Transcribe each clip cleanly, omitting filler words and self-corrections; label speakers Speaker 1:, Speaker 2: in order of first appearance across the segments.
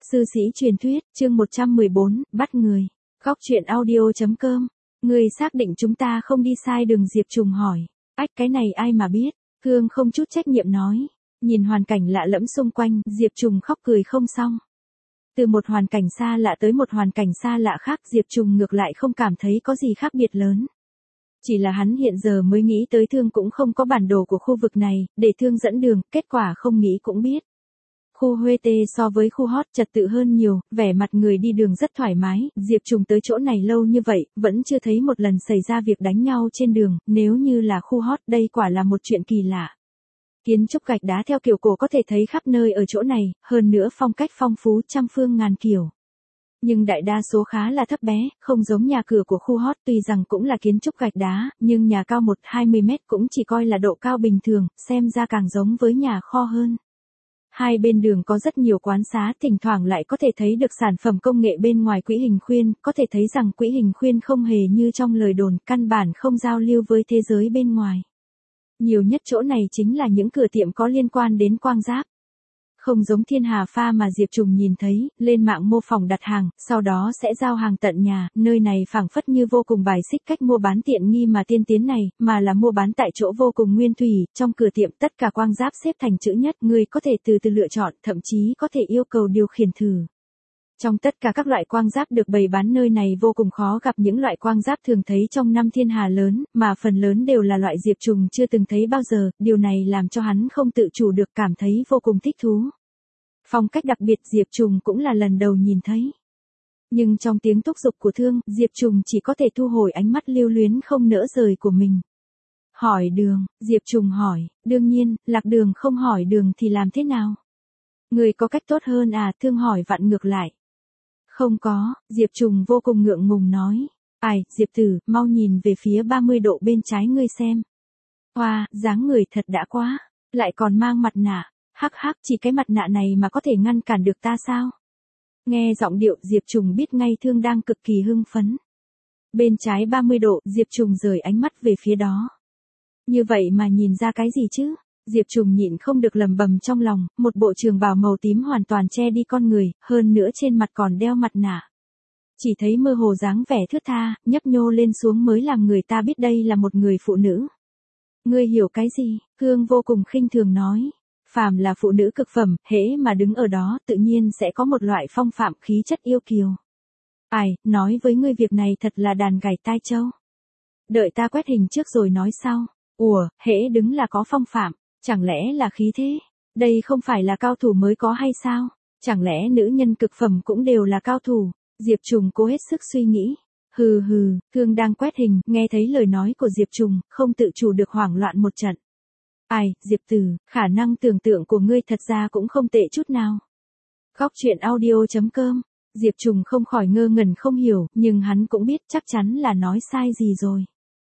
Speaker 1: Sư sĩ truyền thuyết, chương 114, bắt người. Góc truyện audio.com. Người xác định chúng ta không đi sai đường, Diệp Trùng hỏi. Ách, cái này ai mà biết. Cương không chút trách nhiệm nói. Nhìn hoàn cảnh lạ lẫm xung quanh, Diệp Trùng khóc cười không xong. Từ một hoàn cảnh xa lạ tới một hoàn cảnh xa lạ khác, Diệp Trùng ngược lại không cảm thấy có gì khác biệt lớn. Chỉ là hắn hiện giờ mới nghĩ tới Thương cũng không có bản đồ của khu vực này, để Thương dẫn đường, kết quả không nghĩ cũng biết. Khu Huê Tê so với khu Hot trật tự hơn nhiều, vẻ mặt người đi đường rất thoải mái, Diệp Trùng tới chỗ này lâu như vậy, vẫn chưa thấy một lần xảy ra việc đánh nhau trên đường, nếu như là khu Hot đây quả là một chuyện kỳ lạ. Kiến trúc gạch đá theo kiểu cổ có thể thấy khắp nơi ở chỗ này, hơn nữa phong cách phong phú trăm phương ngàn kiểu. Nhưng đại đa số khá là thấp bé, không giống nhà cửa của khu Hot, tuy rằng cũng là kiến trúc gạch đá, nhưng nhà cao 1-20 mét cũng chỉ coi là độ cao bình thường, xem ra càng giống với nhà kho hơn. Hai bên đường có rất nhiều quán xá, thỉnh thoảng lại có thể thấy được sản phẩm công nghệ bên ngoài quỹ hình khuyên, có thể thấy rằng quỹ hình khuyên không hề như trong lời đồn, căn bản không giao lưu với thế giới bên ngoài. Nhiều nhất chỗ này chính là những cửa tiệm có liên quan đến quang giáp. Không giống Thiên Hà Pha mà Diệp Trùng nhìn thấy, lên mạng mô phỏng đặt hàng, sau đó sẽ giao hàng tận nhà, nơi này phảng phất như vô cùng bài xích cách mua bán tiện nghi mà tiên tiến này, mà là mua bán tại chỗ vô cùng nguyên thủy, trong cửa tiệm tất cả quang giáp xếp thành chữ nhất, người có thể từ từ lựa chọn, thậm chí có thể yêu cầu điều khiển thử. Trong tất cả các loại quang giáp được bày bán nơi này vô cùng khó gặp những loại quang giáp thường thấy trong năm thiên hà lớn, mà phần lớn đều là loại Diệp Trùng chưa từng thấy bao giờ, điều này làm cho hắn không tự chủ được cảm thấy vô cùng thích thú. Phong cách đặc biệt Diệp Trùng cũng là lần đầu nhìn thấy. Nhưng trong tiếng thúc giục của Thương, Diệp Trùng chỉ có thể thu hồi ánh mắt lưu luyến không nỡ rời của mình. Hỏi đường, Diệp Trùng hỏi, đương nhiên, lạc đường không hỏi đường thì làm thế nào? Người có cách tốt hơn à? Thương hỏi vặn ngược lại. Không có, Diệp Trùng vô cùng ngượng ngùng nói. Ai, Diệp Tử, mau nhìn về phía 30 độ bên trái ngươi xem. Hoa, dáng người thật đã quá, lại còn mang mặt nạ. Hắc hắc, chỉ cái mặt nạ này mà có thể ngăn cản được ta sao? Nghe giọng điệu Diệp Trùng biết ngay Thương đang cực kỳ hưng phấn. Bên trái 30 độ, Diệp Trùng rời ánh mắt về phía đó. Như vậy mà nhìn ra cái gì chứ? Diệp Trùng nhịn không được lẩm bẩm trong lòng, một bộ trường bào màu tím hoàn toàn che đi con người, hơn nữa trên mặt còn đeo mặt nạ. Chỉ thấy mơ hồ dáng vẻ thướt tha, nhấp nhô lên xuống mới làm người ta biết đây là một người phụ nữ. Ngươi hiểu cái gì? Thương vô cùng khinh thường nói. Phàm là phụ nữ cực phẩm, hễ mà đứng ở đó, tự nhiên sẽ có một loại phong phạm khí chất yêu kiều. Ai, nói với ngươi việc này thật là đàn gảy tai trâu. Đợi ta quét hình trước rồi nói sau. Ủa, hễ đứng là có phong phạm, chẳng lẽ là khí thế? Đây không phải là cao thủ mới có hay sao? Chẳng lẽ nữ nhân cực phẩm cũng đều là cao thủ? Diệp Trùng cố hết sức suy nghĩ. Hừ hừ, Thương đang quét hình, nghe thấy lời nói của Diệp Trùng, không tự chủ được hoảng loạn một trận. Ai, Diệp Tử, khả năng tưởng tượng của ngươi thật ra cũng không tệ chút nào. Góc truyện audio.com. Diệp Trùng không khỏi ngơ ngẩn không hiểu, nhưng hắn cũng biết chắc chắn là nói sai gì rồi.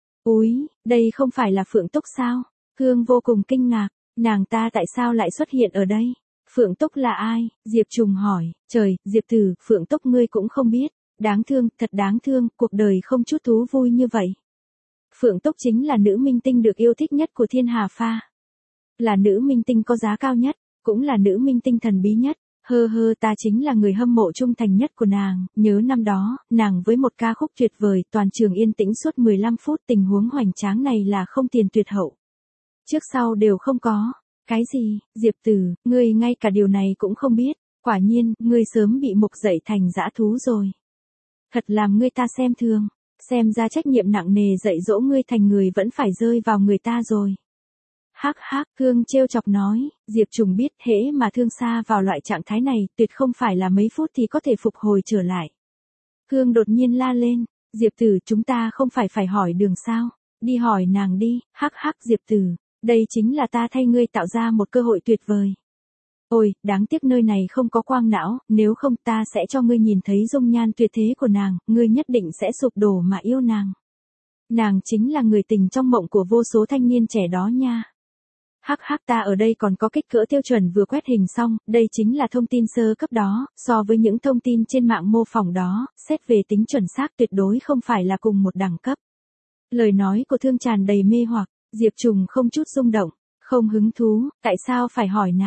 Speaker 1: Úi, đây không phải là Phượng Túc sao? Thương vô cùng kinh ngạc, nàng ta tại sao lại xuất hiện ở đây? Phượng Túc là ai? Diệp Trùng hỏi. Trời, Diệp Tử, Phượng Túc ngươi cũng không biết. Đáng thương, thật đáng thương, cuộc đời không chút thú vui như vậy. Phượng Túc chính là nữ minh tinh được yêu thích nhất của Thiên Hà Pha. Là nữ minh tinh có giá cao nhất, cũng là nữ minh tinh thần bí nhất. Ta chính là người hâm mộ trung thành nhất của nàng, nhớ năm đó, nàng với một ca khúc tuyệt vời, toàn trường yên tĩnh suốt 15 phút, tình huống hoành tráng này là không tiền tuyệt hậu. Trước sau đều không có. Cái gì, Diệp Tử, ngươi ngay cả điều này cũng không biết, quả nhiên, ngươi sớm bị mục dậy thành dã thú rồi. Thật làm ngươi ta xem thường, xem ra trách nhiệm nặng nề dạy dỗ ngươi thành người vẫn phải rơi vào người ta rồi. Hắc hắc, Thương trêu chọc nói, Diệp Trùng biết hễ mà Thương xa vào loại trạng thái này, tuyệt không phải là mấy phút thì có thể phục hồi trở lại. Thương đột nhiên la lên, Diệp Tử, chúng ta không phải hỏi đường sao, đi hỏi nàng đi. Hắc hắc, Diệp Tử, đây chính là ta thay ngươi tạo ra một cơ hội tuyệt vời. Ôi, đáng tiếc nơi này không có quang não, nếu không ta sẽ cho ngươi nhìn thấy dung nhan tuyệt thế của nàng, ngươi nhất định sẽ sụp đổ mà yêu nàng. Nàng chính là người tình trong mộng của vô số thanh niên trẻ đó nha. Hắc hắc, ta ở đây còn có kích cỡ tiêu chuẩn vừa quét hình xong, đây chính là thông tin sơ cấp đó, so với những thông tin trên mạng mô phỏng đó, xét về tính chuẩn xác tuyệt đối không phải là cùng một đẳng cấp. Lời nói của Thương tràn đầy mê hoặc, Diệp Trùng không chút rung động, không hứng thú, tại sao phải hỏi nàng?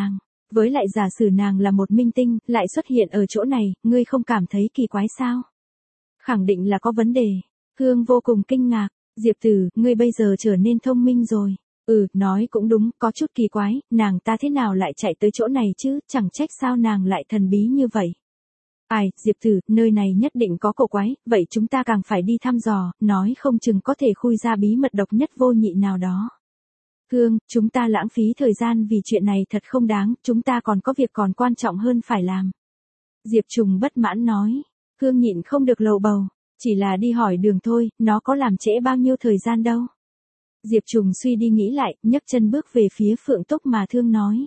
Speaker 1: Với lại giả sử nàng là một minh tinh, lại xuất hiện ở chỗ này, ngươi không cảm thấy kỳ quái sao? Khẳng định là có vấn đề. Hương vô cùng kinh ngạc. Diệp Tử, ngươi bây giờ trở nên thông minh rồi. Nói cũng đúng, có chút kỳ quái, nàng ta thế nào lại chạy tới chỗ này chứ, chẳng trách sao nàng lại thần bí như vậy. Ai, Diệp Tử, nơi này nhất định có cổ quái, vậy chúng ta càng phải đi thăm dò, nói không chừng có thể khui ra bí mật độc nhất vô nhị nào đó. Hương, chúng ta lãng phí thời gian vì chuyện này thật không đáng, chúng ta còn có việc còn quan trọng hơn phải làm. Diệp Trùng bất mãn nói. Hương nhịn không được lầu bầu, chỉ là đi hỏi đường thôi, nó có làm trễ bao nhiêu thời gian đâu. Diệp Trùng suy đi nghĩ lại, nhấc chân bước về phía Phượng Túc mà Thương nói.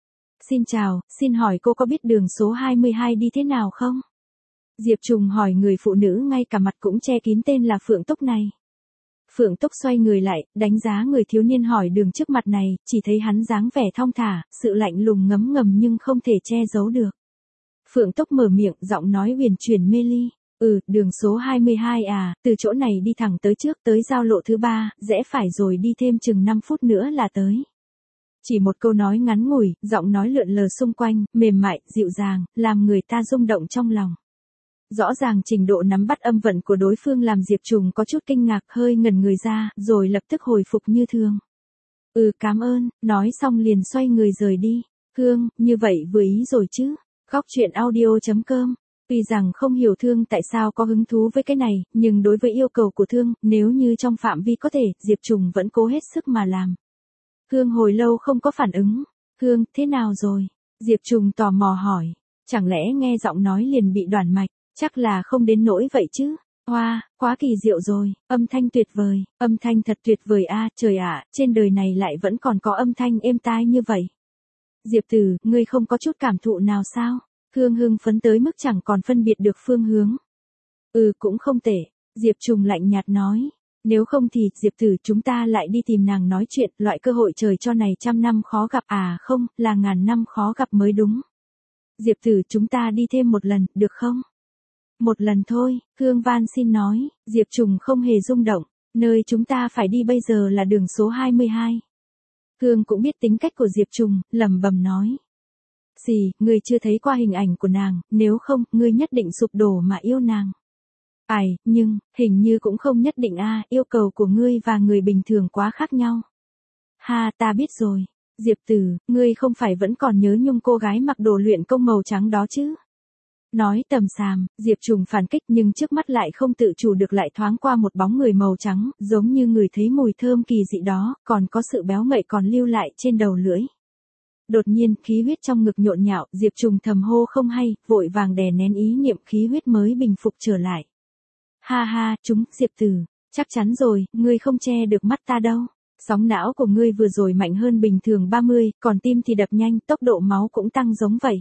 Speaker 1: Xin chào, xin hỏi cô có biết đường số 22 đi thế nào không? Diệp Trùng hỏi người phụ nữ ngay cả mặt cũng che kín tên là Phượng Túc này. Phượng Túc xoay người lại, đánh giá người thiếu niên hỏi đường trước mặt này, chỉ thấy hắn dáng vẻ thong thả, sự lạnh lùng ngấm ngầm nhưng không thể che giấu được. Phượng Túc mở miệng, giọng nói huyền chuyển mê ly. Đường số 22 à, từ chỗ này đi thẳng tới trước tới giao lộ thứ 3, rẽ phải rồi đi thêm chừng 5 phút nữa là tới. Chỉ một câu nói ngắn ngủi, giọng nói lượn lờ xung quanh, mềm mại, dịu dàng, làm người ta rung động trong lòng. Rõ ràng trình độ nắm bắt âm vận của đối phương làm Diệp Trùng có chút kinh ngạc, hơi ngẩn người ra, rồi lập tức hồi phục như thường. Cảm ơn, nói xong liền xoay người rời đi. Hương, như vậy vừa ý rồi chứ. Góc truyện audio.com. Tuy rằng không hiểu Thương tại sao có hứng thú với cái này, nhưng đối với yêu cầu của Thương, nếu như trong phạm vi có thể, Diệp Trùng vẫn cố hết sức mà làm. Hương hồi lâu không có phản ứng. Hương, thế nào rồi? Diệp Trùng tò mò hỏi. Chẳng lẽ nghe giọng nói liền bị đoản mạch, chắc là không đến nỗi vậy chứ. Hoa, quá kỳ diệu rồi, âm thanh tuyệt vời, âm thanh thật tuyệt vời a, trời ạ, trên đời này lại vẫn còn có âm thanh êm tai như vậy. Diệp Tử, ngươi không có chút cảm thụ nào sao? Hương hưng phấn tới mức chẳng còn phân biệt được phương hướng. Cũng không tệ, Diệp Trùng lạnh nhạt nói. Nếu không thì, Diệp Tử, chúng ta lại đi tìm nàng nói chuyện, loại cơ hội trời cho này 100 năm khó gặp à, không, là ngàn năm khó gặp mới đúng. Diệp Tử, chúng ta đi thêm một lần, được không? Một lần thôi, Hương van xin nói. Diệp Trùng không hề rung động, nơi chúng ta phải đi bây giờ là đường số 22. Hương cũng biết tính cách của Diệp Trùng, lẩm bẩm nói. Ngươi chưa thấy qua hình ảnh của nàng, nếu không, ngươi nhất định sụp đổ mà yêu nàng. Nhưng, hình như cũng không nhất định a, yêu cầu của ngươi và người bình thường quá khác nhau. Ha, ta biết rồi. Diệp Tử, ngươi không phải vẫn còn nhớ nhung cô gái mặc đồ luyện công màu trắng đó chứ? Nói tầm xàm, Diệp Trùng phản kích nhưng trước mắt lại không tự chủ được lại thoáng qua một bóng người màu trắng, giống như người thấy mùi thơm kỳ dị đó, còn có sự béo ngậy còn lưu lại trên đầu lưỡi. Đột nhiên, khí huyết trong ngực nhộn nhạo, Diệp Trùng thầm hô không hay, vội vàng đè nén ý niệm khí huyết mới bình phục trở lại. Ha ha, Diệp Tử, chắc chắn rồi, ngươi không che được mắt ta đâu. Sóng não của ngươi vừa rồi mạnh hơn bình thường 30, còn tim thì đập nhanh, tốc độ máu cũng tăng giống vậy.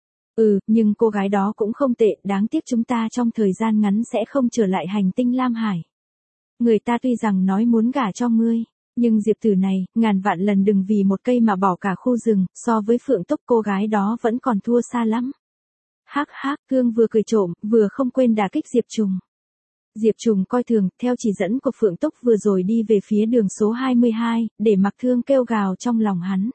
Speaker 1: Nhưng cô gái đó cũng không tệ, đáng tiếc chúng ta trong thời gian ngắn sẽ không trở lại hành tinh Lam Hải. Người ta tuy rằng nói muốn gả cho ngươi, nhưng Diệp Tử này, ngàn vạn lần đừng vì một cây mà bỏ cả khu rừng, so với Phượng Túc cô gái đó vẫn còn thua xa lắm. Hắc, Hương vừa cười trộm, vừa không quên đả kích Diệp Trùng. Diệp Trùng coi thường, theo chỉ dẫn của Phượng Túc vừa rồi đi về phía đường số 22, để mặc Thương kêu gào trong lòng hắn.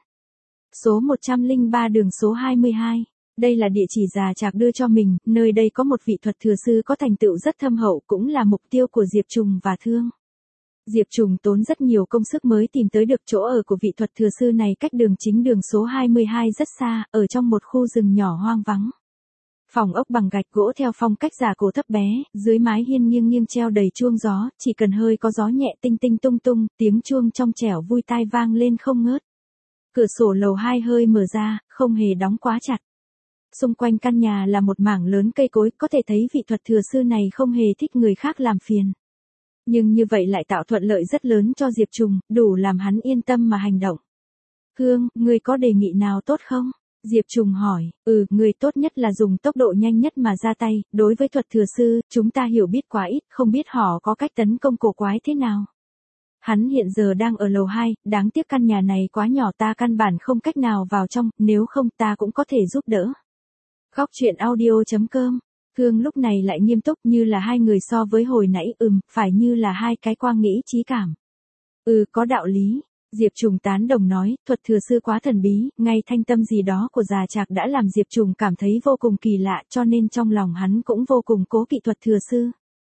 Speaker 1: Số 103 đường số 22. Đây là địa chỉ già Trạc đưa cho mình, nơi đây có một vị thuật thừa sư có thành tựu rất thâm hậu, cũng là mục tiêu của Diệp Trùng và Thương. Diệp Trùng tốn rất nhiều công sức mới tìm tới được chỗ ở của vị thuật thừa sư này, cách đường chính đường số 22 rất xa, ở trong một khu rừng nhỏ hoang vắng. Phòng ốc bằng gạch gỗ theo phong cách giả cổ thấp bé, dưới mái hiên nghiêng nghiêng treo đầy chuông gió, chỉ cần hơi có gió nhẹ tinh tinh tung tung, tiếng chuông trong trẻo vui tai vang lên không ngớt. Cửa sổ lầu 2 hơi mở ra, không hề đóng quá chặt. Xung quanh căn nhà là một mảng lớn cây cối, có thể thấy vị thuật thừa sư này không hề thích người khác làm phiền. Nhưng như vậy lại tạo thuận lợi rất lớn cho Diệp Trùng, đủ làm hắn yên tâm mà hành động. Hương, ngươi có đề nghị nào tốt không? Diệp Trùng hỏi. Ngươi tốt nhất là dùng tốc độ nhanh nhất mà ra tay, đối với thuật thừa sư, chúng ta hiểu biết quá ít, không biết họ có cách tấn công cổ quái thế nào. Hắn hiện giờ đang ở lầu 2, đáng tiếc căn nhà này quá nhỏ, ta căn bản không cách nào vào trong, nếu không ta cũng có thể giúp đỡ. Góc truyện audio.com. Hương lúc này lại nghiêm túc, như là hai người so với hồi nãy, phải như là hai cái quang nghĩ trí cảm. Có đạo lý. Diệp Trùng tán đồng nói, thuật thừa sư quá thần bí, ngay thanh tâm gì đó của già Trạc đã làm Diệp Trùng cảm thấy vô cùng kỳ lạ, cho nên trong lòng hắn cũng vô cùng cố kỵ thuật thừa sư.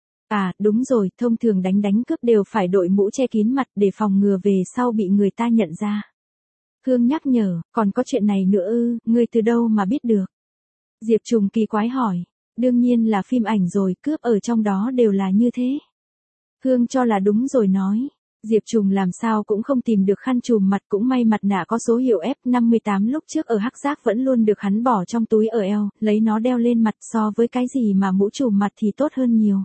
Speaker 1: À, đúng rồi, thông thường đánh cướp đều phải đội mũ che kín mặt để phòng ngừa về sau bị người ta nhận ra. Hương nhắc nhở, còn có chuyện này nữa ư, ngươi từ đâu mà biết được? Diệp Trùng kỳ quái hỏi, đương nhiên là phim ảnh rồi, cướp ở trong đó đều là như thế. Hương cho là đúng rồi nói. Diệp Trùng làm sao cũng không tìm được khăn trùm mặt, cũng may mặt nạ có số hiệu F58 lúc trước ở Hắc Giác vẫn luôn được hắn bỏ trong túi ở eo, lấy nó đeo lên mặt, so với cái gì mà mũ trùm mặt thì tốt hơn nhiều.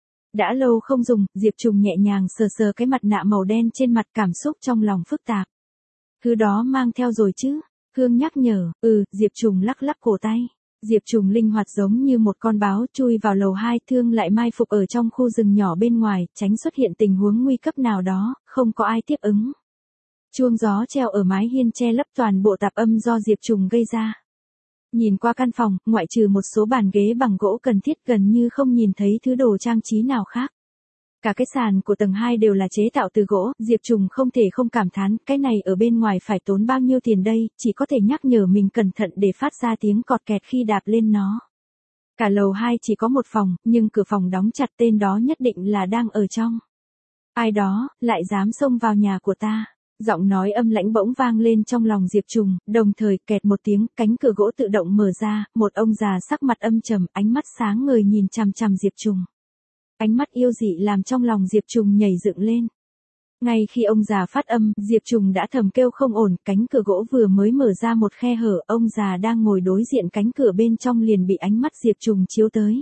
Speaker 1: Đã lâu không dùng, Diệp Trùng nhẹ nhàng sờ sờ cái mặt nạ màu đen trên mặt, cảm xúc trong lòng phức tạp. Thứ đó mang theo rồi chứ? Hương nhắc nhở, Diệp Trùng lắc lắc cổ tay. Diệp Trùng linh hoạt giống như một con báo chui vào lầu 2, Thương lại mai phục ở trong khu rừng nhỏ bên ngoài, tránh xuất hiện tình huống nguy cấp nào đó, không có ai tiếp ứng. Chuông gió treo ở mái hiên che lấp toàn bộ tạp âm do Diệp Trùng gây ra. Nhìn qua căn phòng, ngoại trừ một số bàn ghế bằng gỗ cần thiết, gần như không nhìn thấy thứ đồ trang trí nào khác. Cả cái sàn của tầng 2 đều là chế tạo từ gỗ, Diệp Trùng không thể không cảm thán, cái này ở bên ngoài phải tốn bao nhiêu tiền đây, chỉ có thể nhắc nhở mình cẩn thận để phát ra tiếng cọt kẹt khi đạp lên nó. Cả lầu 2 chỉ có một phòng, nhưng cửa phòng đóng chặt, tên đó nhất định là đang ở trong. Ai đó, lại dám xông vào nhà của ta. Giọng nói âm lãnh bỗng vang lên trong lòng Diệp Trùng, đồng thời kẹt một tiếng, cánh cửa gỗ tự động mở ra, một ông già sắc mặt âm trầm, ánh mắt sáng ngời nhìn chằm chằm Diệp Trùng. Ánh mắt yêu dị làm trong lòng Diệp Trùng nhảy dựng lên. Ngay khi ông già phát âm, Diệp Trùng đã thầm kêu không ổn, cánh cửa gỗ vừa mới mở ra một khe hở, ông già đang ngồi đối diện cánh cửa bên trong liền bị ánh mắt Diệp Trùng chiếu tới.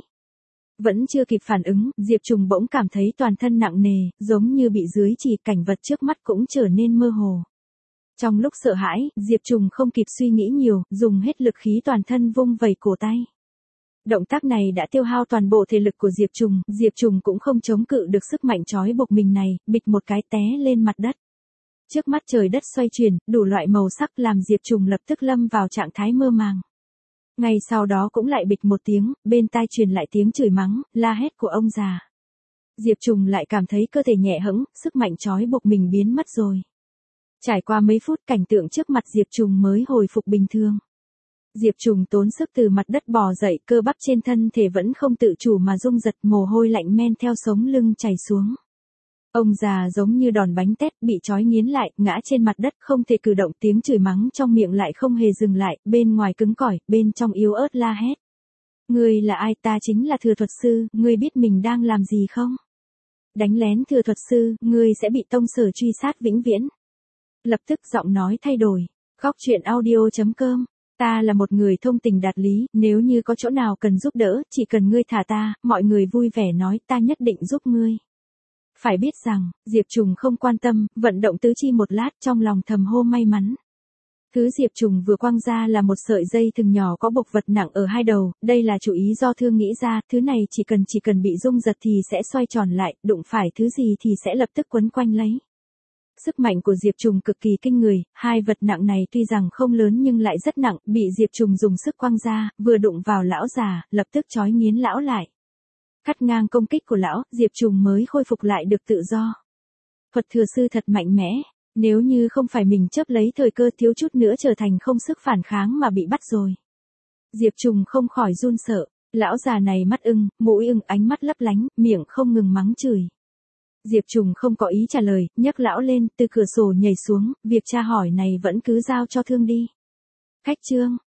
Speaker 1: Vẫn chưa kịp phản ứng, Diệp Trùng bỗng cảm thấy toàn thân nặng nề, giống như bị dưới chỉ, cảnh vật trước mắt cũng trở nên mơ hồ. Trong lúc sợ hãi, Diệp Trùng không kịp suy nghĩ nhiều, dùng hết lực khí toàn thân vung vẩy cổ tay. Động tác này đã tiêu hao toàn bộ thể lực của Diệp Trùng cũng không chống cự được sức mạnh trói buộc mình này, bịch một cái té lên mặt đất. Trước mắt trời đất xoay chuyển, đủ loại màu sắc làm Diệp Trùng lập tức lâm vào trạng thái mơ màng. Ngay sau đó cũng lại bịch một tiếng, bên tai truyền lại tiếng chửi mắng, la hét của ông già. Diệp Trùng lại cảm thấy cơ thể nhẹ hẫng, sức mạnh trói buộc mình biến mất rồi. Trải qua mấy phút, cảnh tượng trước mặt Diệp Trùng mới hồi phục bình thường. Diệp Trùng tốn sức từ mặt đất bò dậy, cơ bắp trên thân thể vẫn không tự chủ mà rung giật, mồ hôi lạnh men theo sống lưng chảy xuống. Ông già giống như đòn bánh tét, bị trói nghiến lại, ngã trên mặt đất không thể cử động, tiếng chửi mắng trong miệng lại không hề dừng lại, bên ngoài cứng cỏi, bên trong yếu ớt la hét. Ngươi là ai? Ta chính là Thừa Thuật Sư, ngươi biết mình đang làm gì không? Đánh lén Thừa Thuật Sư, ngươi sẽ bị tông sở truy sát vĩnh viễn. Lập tức giọng nói thay đổi. Góc truyện audio.com. Ta là một người thông tình đạt lý, nếu như có chỗ nào cần giúp đỡ, chỉ cần ngươi thả ta, mọi người vui vẻ nói, ta nhất định giúp ngươi. Phải biết rằng, Diệp Trùng không quan tâm, vận động tứ chi một lát, trong lòng thầm hô may mắn. Thứ Diệp Trùng vừa quăng ra là một sợi dây thừng nhỏ có bộc vật nặng ở hai đầu, đây là chủ ý do Thương nghĩ ra, thứ này chỉ cần bị rung giật thì sẽ xoay tròn lại, đụng phải thứ gì thì sẽ lập tức quấn quanh lấy. Sức mạnh của Diệp Trùng cực kỳ kinh người, hai vật nặng này tuy rằng không lớn nhưng lại rất nặng, bị Diệp Trùng dùng sức quăng ra, vừa đụng vào lão già, lập tức trói nghiến lão lại. Cắt ngang công kích của lão, Diệp Trùng mới khôi phục lại được tự do. Thuật thừa sư thật mạnh mẽ, nếu như không phải mình chớp lấy thời cơ thiếu chút nữa trở thành không sức phản kháng mà bị bắt rồi. Diệp Trùng không khỏi run sợ, lão già này mắt ưng, mũi ưng, ánh mắt lấp lánh, miệng không ngừng mắng chửi. Diệp Trùng không có ý trả lời, nhấc lão lên, từ cửa sổ nhảy xuống, việc tra hỏi này vẫn cứ giao cho Thương đi. Khách trương,